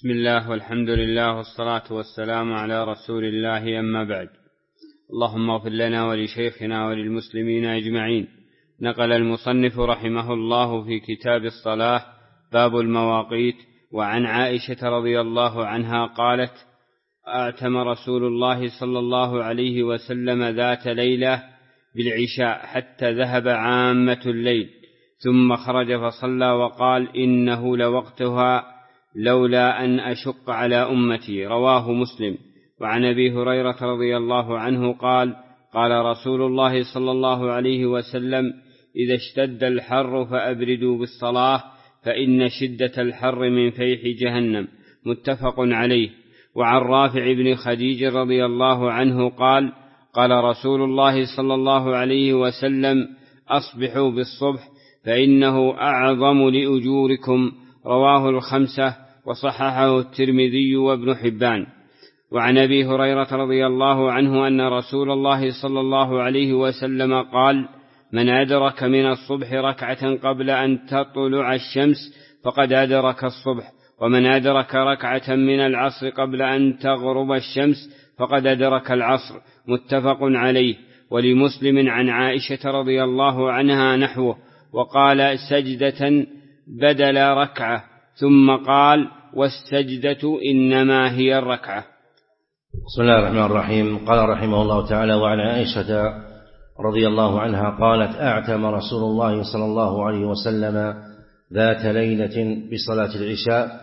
بسم الله والحمد لله والصلاة والسلام على رسول الله، أما بعد. اللهم اغفر لنا ولشيخنا وللمسلمين أجمعين. نقل المصنف رحمه الله في كتاب الصلاة باب المواقيت: وعن عائشة رضي الله عنها قالت: أعتم رسول الله صلى الله عليه وسلم ذات ليلة بالعشاء حتى ذهب عامة الليل، ثم خرج فصلى وقال: إنه لوقتها لولا أن أشق على أمتي. رواه مسلم. وعن أبي هريرة رضي الله عنه قال: قال رسول الله صلى الله عليه وسلم: إذا اشتد الحر فأبردوا بالصلاة، فإن شدة الحر من فيح جهنم. متفق عليه. وعن رافع بن خديج رضي الله عنه قال: قال رسول الله صلى الله عليه وسلم: أصبحوا بالصبح فإنه أعظم لأجوركم. رواه الخمسة وصححه الترمذي وابن حبان. وعن أبي هريرة رضي الله عنه أن رسول الله صلى الله عليه وسلم قال: من أدرك من الصبح ركعة قبل أن تطلع الشمس فقد أدرك الصبح، ومن أدرك ركعة من العصر قبل أن تغرب الشمس فقد أدرك العصر. متفق عليه. ولمسلم عن عائشة رضي الله عنها نحوه، وقال: سجدة بدل ركعة، ثم قال: والسجدة إنما هي الركعة. بسم الله الرحمن الرحيم. قال رحمه الله تعالى: وعن عائشة رضي الله عنها قالت: أعتم رسول الله صلى الله عليه وسلم ذات ليلة بصلاة العشاء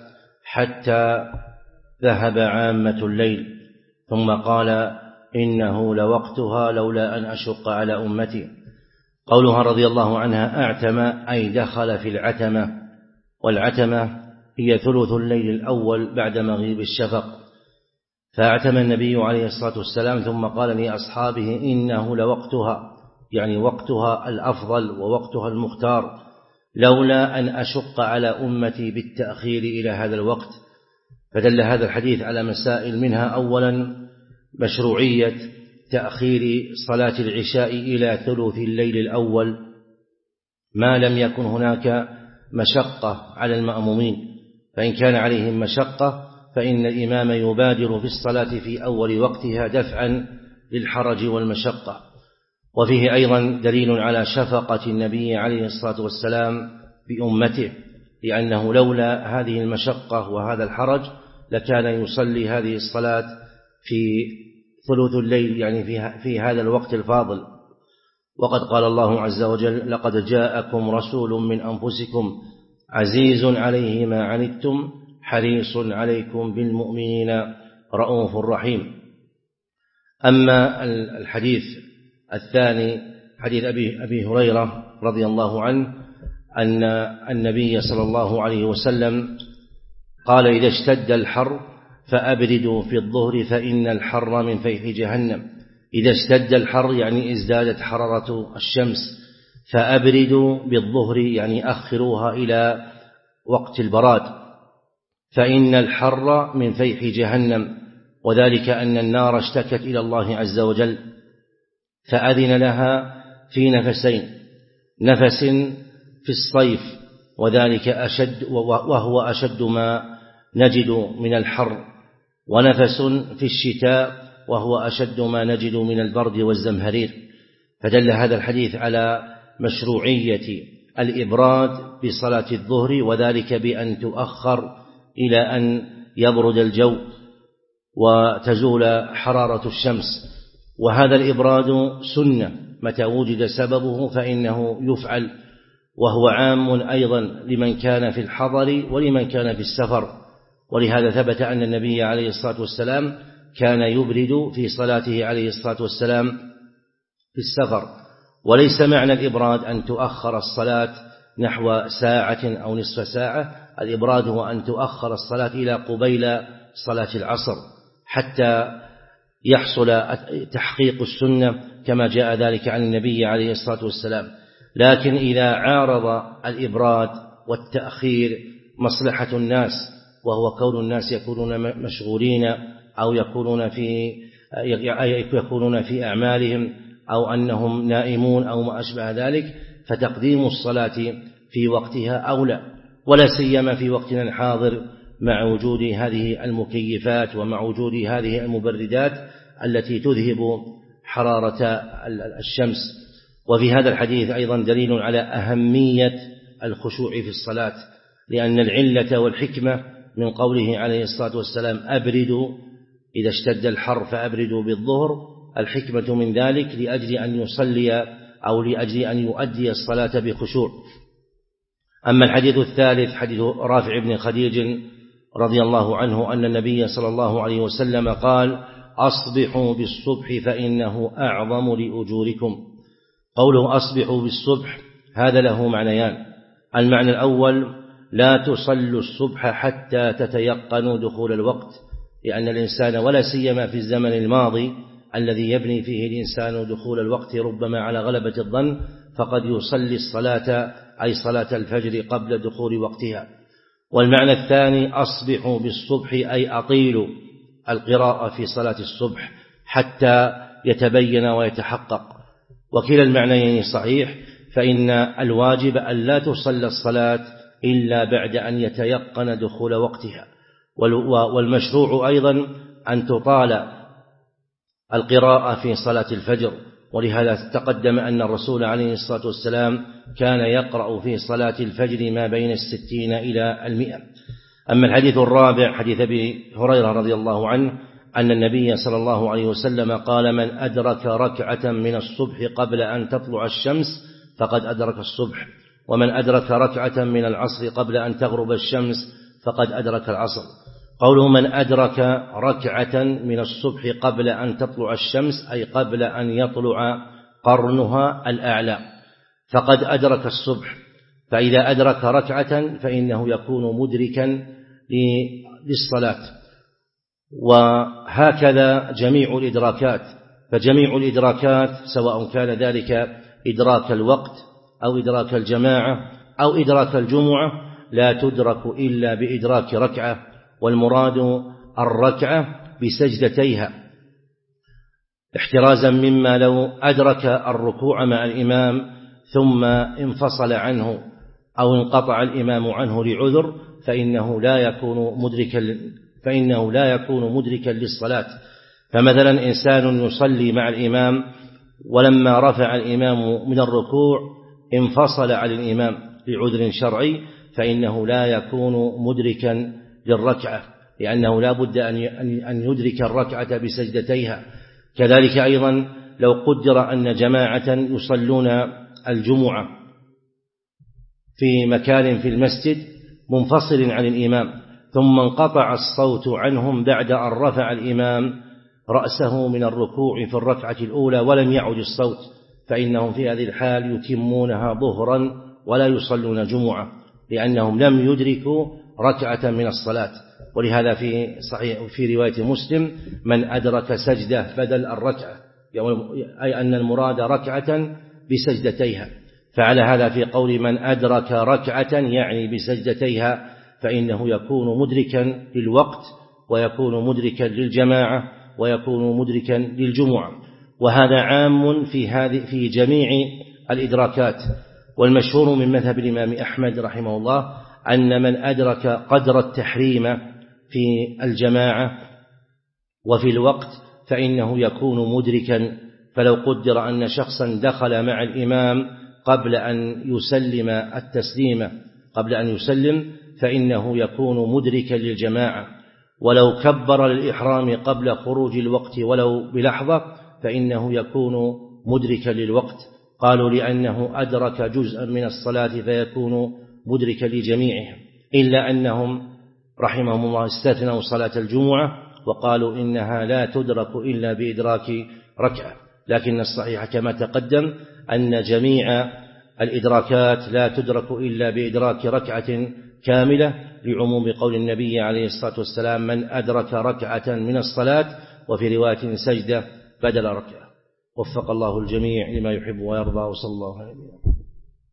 حتى ذهب عامة الليل، ثم قال: إنه لوقتها لولا أن أشق على أمتي. قولها رضي الله عنها أعتم أي دخل في العتمة، والعتمة هي ثلث الليل الأول بعد مغيب الشفق. فاعتم النبي عليه الصلاة والسلام ثم قال لأصحابه: إنه لوقتها، يعني وقتها الأفضل ووقتها المختار، لولا أن أشق على أمتي بالتأخير إلى هذا الوقت. فدل هذا الحديث على مسائل، منها أولا مشروعية تأخير صلاة العشاء إلى ثلث الليل الأول ما لم يكن هناك مشقة على المأمومين، فإن كان عليهم مشقة فإن الإمام يبادر بالصلاة في أول وقتها دفعا للحرج والمشقة. وفيه أيضا دليل على شفقة النبي عليه الصلاة والسلام بأمته، لأنه لولا هذه المشقة وهذا الحرج لكان يصلي هذه الصلاة في ثلث الليل، يعني في هذا الوقت الفاضل. وقد قال الله عز وجل: لقد جاءكم رسول من أنفسكم عزيز عليه ما عنتم حريص عليكم بالمؤمنين رؤوف رحيم. أما الحديث الثاني حديث أبي هريرة رضي الله عنه أن النبي صلى الله عليه وسلم قال: إذا اشتد الحر فأبردوا في الظهر فإن الحر من فيح جهنم. إذا اشتد الحر يعني ازدادت حرارة الشمس، فأبردوا بالظهر يعني أخروها إلى وقت البراد، فإن الحر من فيح جهنم، وذلك أن النار اشتكت إلى الله عز وجل فأذن لها في نفسين: نفس في الصيف وذلك أشد وهو أشد ما نجد من الحر، ونفس في الشتاء وهو أشد ما نجد من البرد والزمهرير. فدل هذا الحديث على مشروعية الإبراد بصلاة الظهر، وذلك بأن تؤخر إلى أن يبرد الجو وتزول حرارة الشمس. وهذا الإبراد سنة، متى وجد سببه فإنه يفعل، وهو عام أيضا لمن كان في الحضر ولمن كان في السفر. ولهذا ثبت أن النبي عليه الصلاة والسلام كان يبرد في صلاته عليه الصلاة والسلام في السفر. وليس معنى الإبراد أن تؤخر الصلاة نحو ساعة أو نصف ساعة، الإبراد هو أن تؤخر الصلاة إلى قبيل صلاة العصر حتى يحصل تحقيق السنة كما جاء ذلك عن النبي عليه الصلاة والسلام. لكن إذا عارض الإبراد والتأخير مصلحة الناس، وهو كون الناس يكونون مشغولين أو يكونون في أعمالهم أو أنهم نائمون أو ما أشبه ذلك، فتقديم الصلاة في وقتها أولى، ولا سيما في وقتنا الحاضر مع وجود هذه المكيفات ومع وجود هذه المبردات التي تذهب حرارة الشمس. وفي هذا الحديث أيضا دليل على أهمية الخشوع في الصلاة، لأن العلة والحكمة من قوله عليه الصلاة والسلام أبردوا إذا اشتد الحر فأبردوا بالظهر، الحكمة من ذلك لأجل أن يصلي أو لأجل أن يؤدي الصلاة بخشوع. أما الحديث الثالث حديث رافع بن خديج رضي الله عنه أن النبي صلى الله عليه وسلم قال أصبحوا بالصبح فإنه أعظم لأجوركم. قوله أصبحوا بالصبح هذا له معنيان. المعنى الأول لا تصلوا الصبح حتى تتيقنوا دخول الوقت، لأن الإنسان ولا سيما في الزمن الماضي الذي يبني فيه الإنسان دخول الوقت ربما على غلبة الظن، فقد يصلي الصلاة أي صلاة الفجر قبل دخول وقتها. والمعنى الثاني أصبحوا بالصبح أي أطيلوا القراءة في صلاة الصبح حتى يتبين ويتحقق. وكلا المعنيين صحيح، فإن الواجب أن لا تصلى الصلاة إلا بعد أن يتيقن دخول وقتها، والمشروع أيضا أن تطال القراءة في صلاة الفجر، ولهذا تقدم أن الرسول عليه الصلاة والسلام كان يقرأ في صلاة الفجر ما بين 60 إلى 100. أما الحديث الرابع حديث أبي هريرة رضي الله عنه أن النبي صلى الله عليه وسلم قال من أدرك ركعة من الصبح قبل أن تطلع الشمس فقد أدرك الصبح، ومن أدرك ركعة من العصر قبل أن تغرب الشمس فقد أدرك العصر. قوله من أدرك ركعة من الصبح قبل أن تطلع الشمس أي قبل أن يطلع قرنها الأعلى فقد أدرك الصبح. فإذا أدرك ركعة فإنه يكون مدركا للصلاة. وهكذا جميع الإدراكات، فجميع الإدراكات سواء كان ذلك إدراك الوقت أو إدراك الجماعة أو إدراك الجمعة لا تدرك إلا بإدراك ركعة، والمراد الركعة بسجدتيها، احترازا مما لو أدرك الركوع مع الإمام ثم انفصل عنه أو انقطع الإمام عنه لعذر فإنه لا يكون مدركا للصلاة. فمثلا إنسان يصلي مع الإمام ولما رفع الإمام من الركوع انفصل عن الإمام لعذر شرعي فإنه لا يكون مدركا للركعة، لأنه لا بد أن يدرك الركعة بسجدتيها. كذلك أيضا لو قدر أن جماعة يصلون الجمعة في مكان في المسجد منفصل عن الإمام ثم انقطع الصوت عنهم بعد أن رفع الإمام رأسه من الركوع في الركعة الأولى ولم يعد الصوت، فإنهم في هذه الحال يتمونها ظهرا ولا يصلون جمعة، لأنهم لم يدركوا ركعة من الصلاة. ولهذا في رواية مسلم من أدرك سجدة بدل الركعة، أي أن المراد ركعة بسجدتيها. فعلى هذا في قول من أدرك ركعة يعني بسجدتيها فإنه يكون مدركا للوقت ويكون مدركا للجماعة ويكون مدركا للجمعة. وهذا عام في جميع الإدراكات. والمشهور من مذهب الإمام أحمد رحمه الله أن من أدرك قدر التحريم في الجماعة وفي الوقت فإنه يكون مدركا. فلو قدر أن شخصا دخل مع الإمام قبل أن يسلم فإنه يكون مدركا للجماعة. ولو كبر للإحرام قبل خروج الوقت ولو بلحظة فإنه يكون مدركا للوقت. قالوا لأنه أدرك جزءا من الصلاة فيكون مدركا لجميعها، إلا أنهم رحمهم الله استثنوا صلاة الجمعة وقالوا إنها لا تدرك إلا بإدراك ركعة. لكن الصحيح كما تقدم أن جميع الإدراكات لا تدرك إلا بإدراك ركعة كاملة، لعموم قول النبي عليه الصلاة والسلام من أدرك ركعة من الصلاة، وفي رواية سجدة بدل ركعة. وفق الله الجميع لما يحب ويرضى، وصلى الله عليه وسلم.